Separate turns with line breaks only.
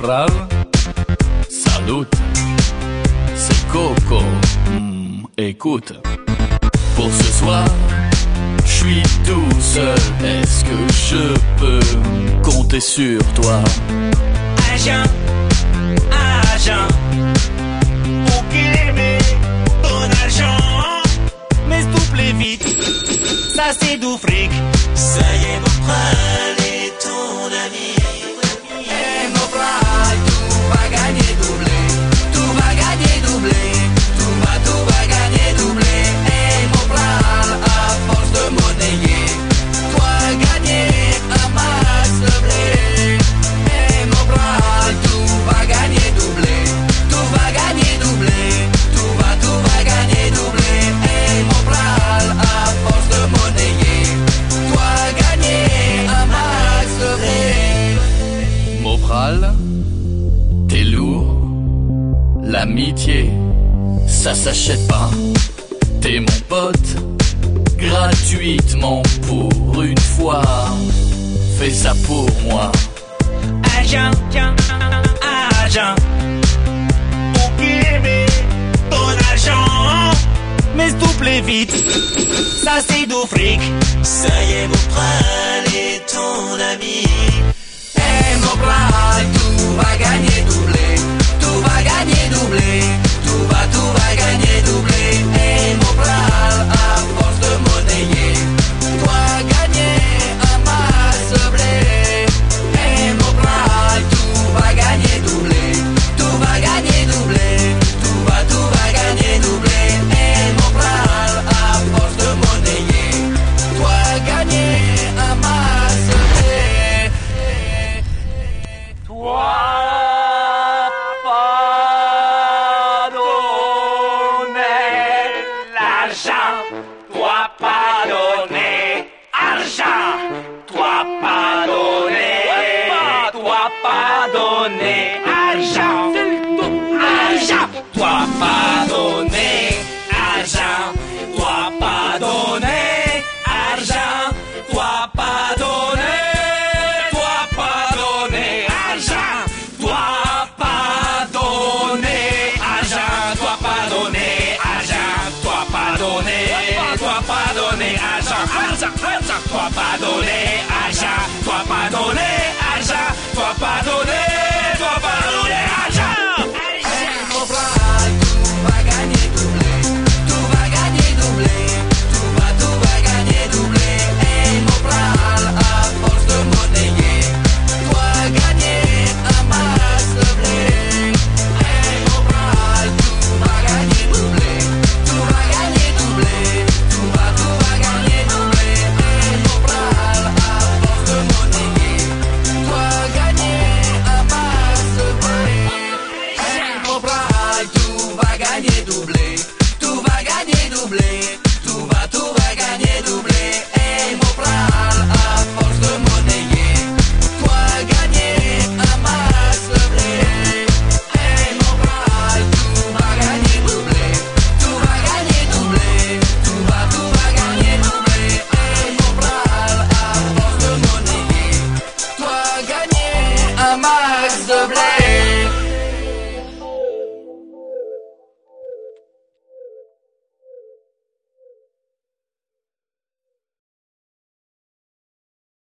Mopral, salut, c'est Coco. Écoute, pour ce soir, je suis tout seul. Est-ce que je peux compter sur toi?
Agent, agent, ok, mais ton argent, mais s'il te plaît vite, ça c'est du fric. Ça y est, Mopral est ton ami.
Hey Mopral, tout va gagner doublé, tout va gagner doublé, tout va gagner doublé. Hey Mopral, à force de monnayer, toi gagner un max de blé. Hey Mopral, tout va gagner doublé, tout va gagner doublé, tout va gagner doublé. Hey Mopral, à force de monnayer, toi gagner un max de blé.
Mopral, t'es lourd. L'amitié, ça s'achète pas. T'es mon pote, gratuitement pour une fois. Fais ça pour moi.
Agent, agent, ok, mais ton argent, mais s'il te plaît vite, ça c'est du fric. Ça y est, Mopral est ton ami.
Hey Mopral, tout va gagner doublé, tout va gagner doublé, tout va gagner doublé. Hey Mopral, à force de monnayer, toi gagner un max de blé. Hey Mopral, tout va gagner doublé, tout va gagner doublé, tout va gagner doublé. Hey Mopral, à force de monnayer, toi gagner un max de blé.
Toi pas donner l'argent, toi pas donner argent, toi pas donner argent, argent, toi pas donner argent, toi pas donner argent, toi pas donner, toi pas donner argent, toi pas donner argent, toi pas donner argent, toi pas donner argent, argent, argent, toi pas donner argent.